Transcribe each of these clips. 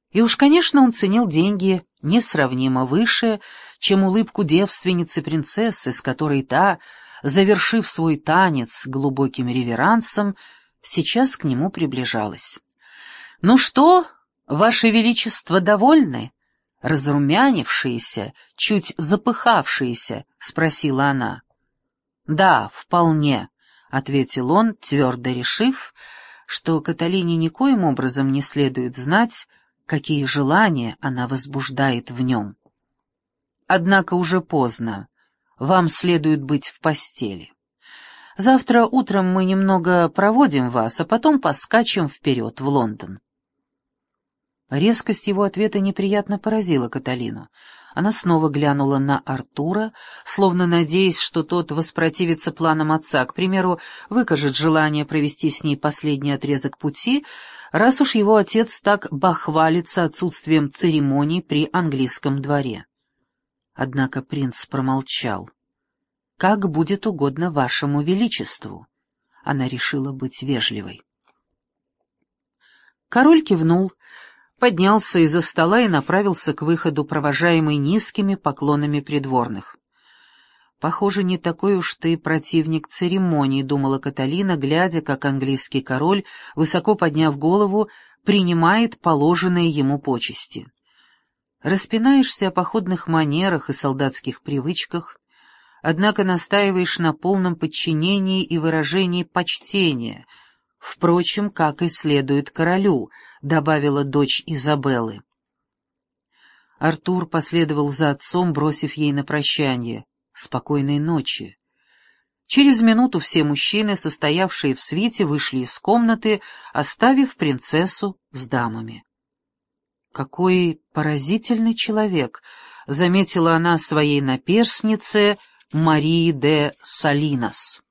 И уж, конечно, он ценил деньги несравнимо выше, чем улыбку девственницы-принцессы, с которой та, завершив свой танец глубоким реверансом, сейчас к нему приближалась. «Ну что, Ваше Величество, довольны?» Разрумянившиеся, чуть запыхавшиеся, спросила она. «Да, вполне», — ответил он, твердо решив, что Каталине никоим образом не следует знать, какие желания она возбуждает в нем. «Однако уже поздно. Вам следует быть в постели. Завтра утром мы немного проводим вас, а потом поскачем вперед в Лондон». Резкость его ответа неприятно поразила Каталину. Она снова глянула на Артура, словно надеясь, что тот воспротивится планам отца, к примеру, выкажет желание провести с ней последний отрезок пути, раз уж его отец так бахвалится отсутствием церемоний при английском дворе. Однако принц промолчал. «Как будет угодно вашему величеству», — она решила быть вежливой. Король кивнул, поднялся из-за стола и направился к выходу, провожаемый низкими поклонами придворных. «Похоже, не такой уж ты противник церемонии», — думала Каталина, глядя, как английский король, высоко подняв голову, принимает положенные ему почести. Распинаешься о походных манерах и солдатских привычках, однако настаиваешь на полном подчинении и выражении почтения, впрочем, как и следует королю, — добавила дочь Изабеллы. Артур последовал за отцом, бросив ей на прощание: «Спокойной ночи». Через минуту все мужчины, состоявшие в свите, вышли из комнаты, оставив принцессу с дамами. «Какой поразительный человек», — заметила она своей наперснице Марии де Салинас.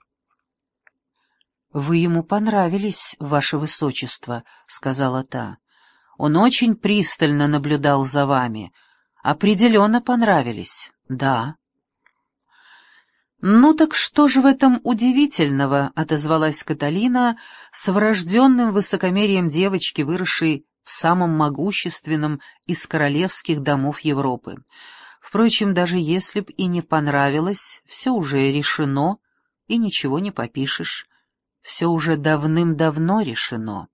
«Вы ему понравились, ваше высочество», — сказала та. «Он очень пристально наблюдал за вами. Определенно понравились, да». «Ну так что же в этом удивительного?» — отозвалась Каталина с врожденным высокомерием девочки, выросшей в самом могущественном из королевских домов Европы. Впрочем, даже если б и не понравилось, все уже решено, и ничего не попишешь. Все уже давным-давно решено.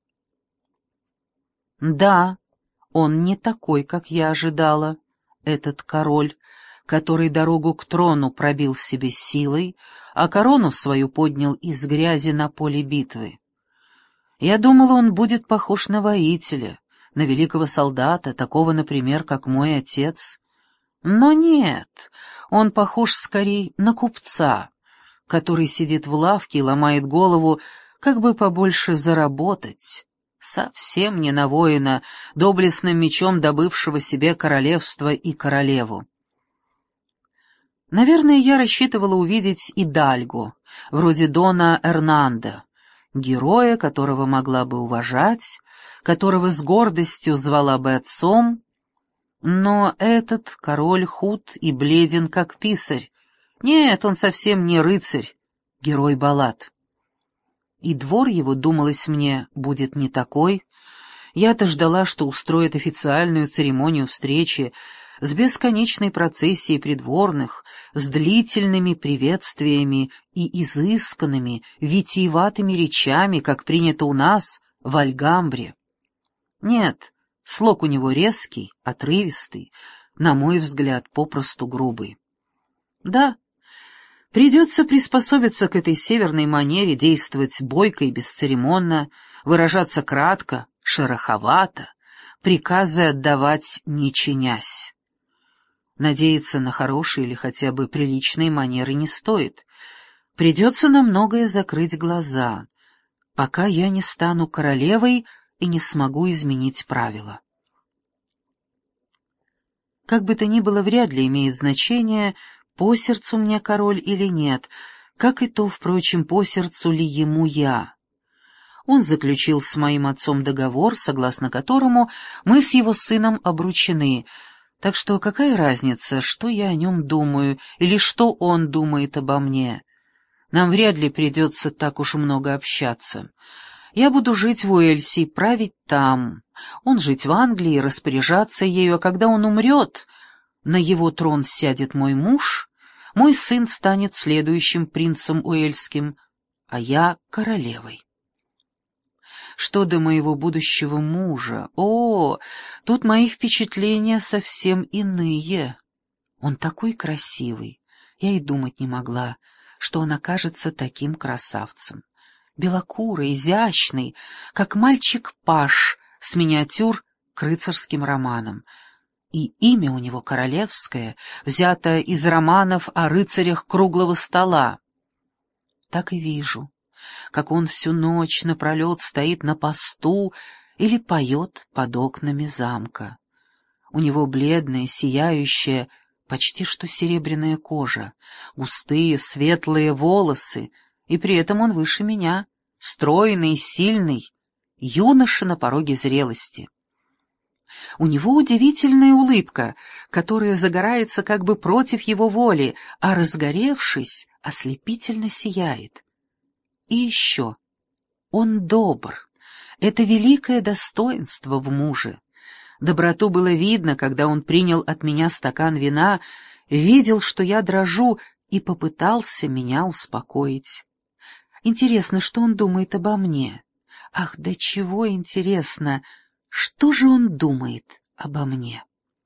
Да, он не такой, как я ожидала, этот король, который дорогу к трону пробил себе силой, а корону свою поднял из грязи на поле битвы. Я думала, он будет похож на воителя, на великого солдата, такого, например, как мой отец. Но нет, он похож скорее на купца, который сидит в лавке и ломает голову, как бы побольше заработать. Совсем не на воина, доблестным мечом добывшего себе королевство и королеву. Наверное, я рассчитывала увидеть идальго, вроде Дона Эрнандо, героя, которого могла бы уважать, которого с гордостью звала бы отцом, но этот король худ и бледен, как писарь. Нет, он совсем не рыцарь, герой баллад. И двор его, думалось мне, будет не такой. Я-то ждала, что устроит официальную церемонию встречи с бесконечной процессией придворных, с длительными приветствиями и изысканными, витиеватыми речами, как принято у нас в Альгамбре. Нет, слог у него резкий, отрывистый, на мой взгляд, попросту грубый. Да, придется приспособиться к этой северной манере, действовать бойко и бесцеремонно, выражаться кратко, шероховато, приказы отдавать не чинясь. Надеяться на хорошие или хотя бы приличные манеры не стоит. Придется на многое закрыть глаза, пока я не стану королевой и не смогу изменить правила. Как бы то ни было, вряд ли имеет значение, по сердцу мне король или нет, как и то, впрочем, по сердцу ли ему я. Он заключил с моим отцом договор, согласно которому мы с его сыном обручены, так что какая разница, что я о нем думаю или что он думает обо мне? Нам вряд ли придется так уж много общаться. Я буду жить в Уэльсе и править там. Он жить в Англии и распоряжаться ею, а когда он умрет, на его трон сядет мой муж, мой сын станет следующим принцем уэльским, а я королевой. Что до моего будущего мужа? О, тут мои впечатления совсем иные. Он такой красивый. Я и думать не могла, что он окажется таким красавцем. Белокурый, изящный, как мальчик-паж с миниатюр к рыцарским романам. И имя у него королевское, взято из романов о рыцарях круглого стола. Так и вижу, как он всю ночь напролет стоит на посту или поет под окнами замка. У него бледная, сияющая, почти что серебряная кожа, густые, светлые волосы, и при этом он выше меня, стройный, сильный, юноша на пороге зрелости. У него удивительная улыбка, которая загорается как бы против его воли, а, разгоревшись, ослепительно сияет. И еще, он добр. Это великое достоинство в муже. Доброту было видно, когда он принял от меня стакан вина, видел, что я дрожу, и попытался меня успокоить. Интересно, что он думает обо мне? Ах, да чего интересно! Что же он думает обо мне?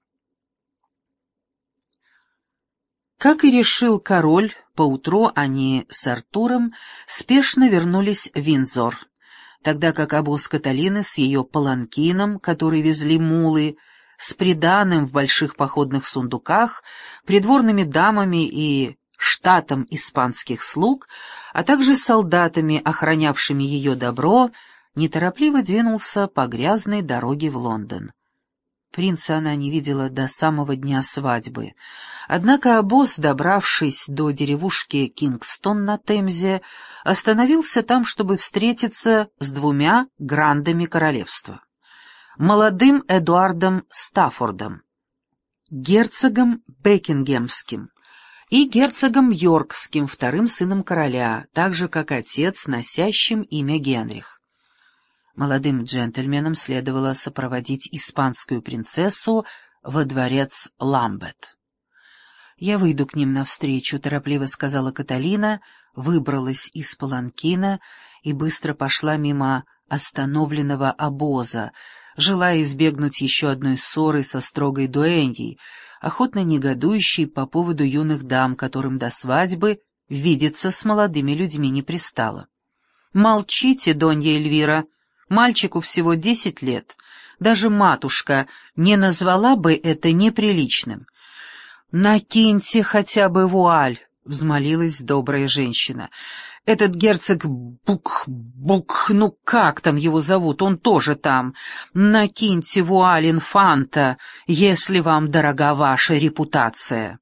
Как и решил король, поутру они с Артуром спешно вернулись в Виндзор, тогда как обоз Каталины с ее паланкином, который везли мулы, с приданым в больших походных сундуках, придворными дамами и штатом испанских слуг, а также солдатами, охранявшими ее добро, неторопливо двинулся по грязной дороге в Лондон. Принца она не видела до самого дня свадьбы. Однако обоз, добравшись до деревушки Кингстон на Темзе, остановился там, чтобы встретиться с двумя грандами королевства. Молодым Эдуардом Стаффордом, герцогом Бекингемским и герцогом Йоркским, вторым сыном короля, так же, как отец, носящим имя Генрих. Молодым джентльменам следовало сопроводить испанскую принцессу во дворец Ламбет. «Я выйду к ним навстречу», — торопливо сказала Каталина, выбралась из паланкина и быстро пошла мимо остановленного обоза, желая избегнуть еще одной ссоры со строгой дуэньей, охотно негодующей по поводу юных дам, которым до свадьбы видеться с молодыми людьми не пристало. «Молчите, Донья Эльвира, мальчику всего 10 лет. Даже матушка не назвала бы это неприличным». «Накиньте хотя бы вуаль», — взмолилась добрая женщина. «Этот герцог Бук, ну как там его зовут, он тоже там. Накиньте вуаль инфанта, если вам дорога ваша репутация».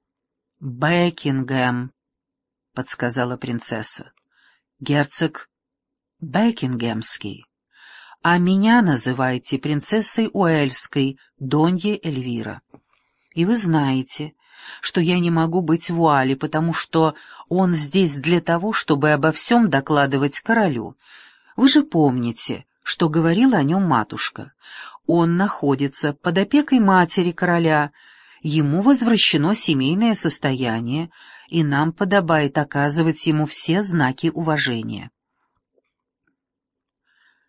«Бекингем», — подсказала принцесса. «Герцог Бекингемский. А меня называйте принцессой Уэльской, Донья Эльвира. И вы знаете, что я не могу быть в вуале, потому что он здесь для того, чтобы обо всем докладывать королю. Вы же помните, что говорила о нем матушка. Он находится под опекой матери короля, ему возвращено семейное состояние, и нам подобает оказывать ему все знаки уважения».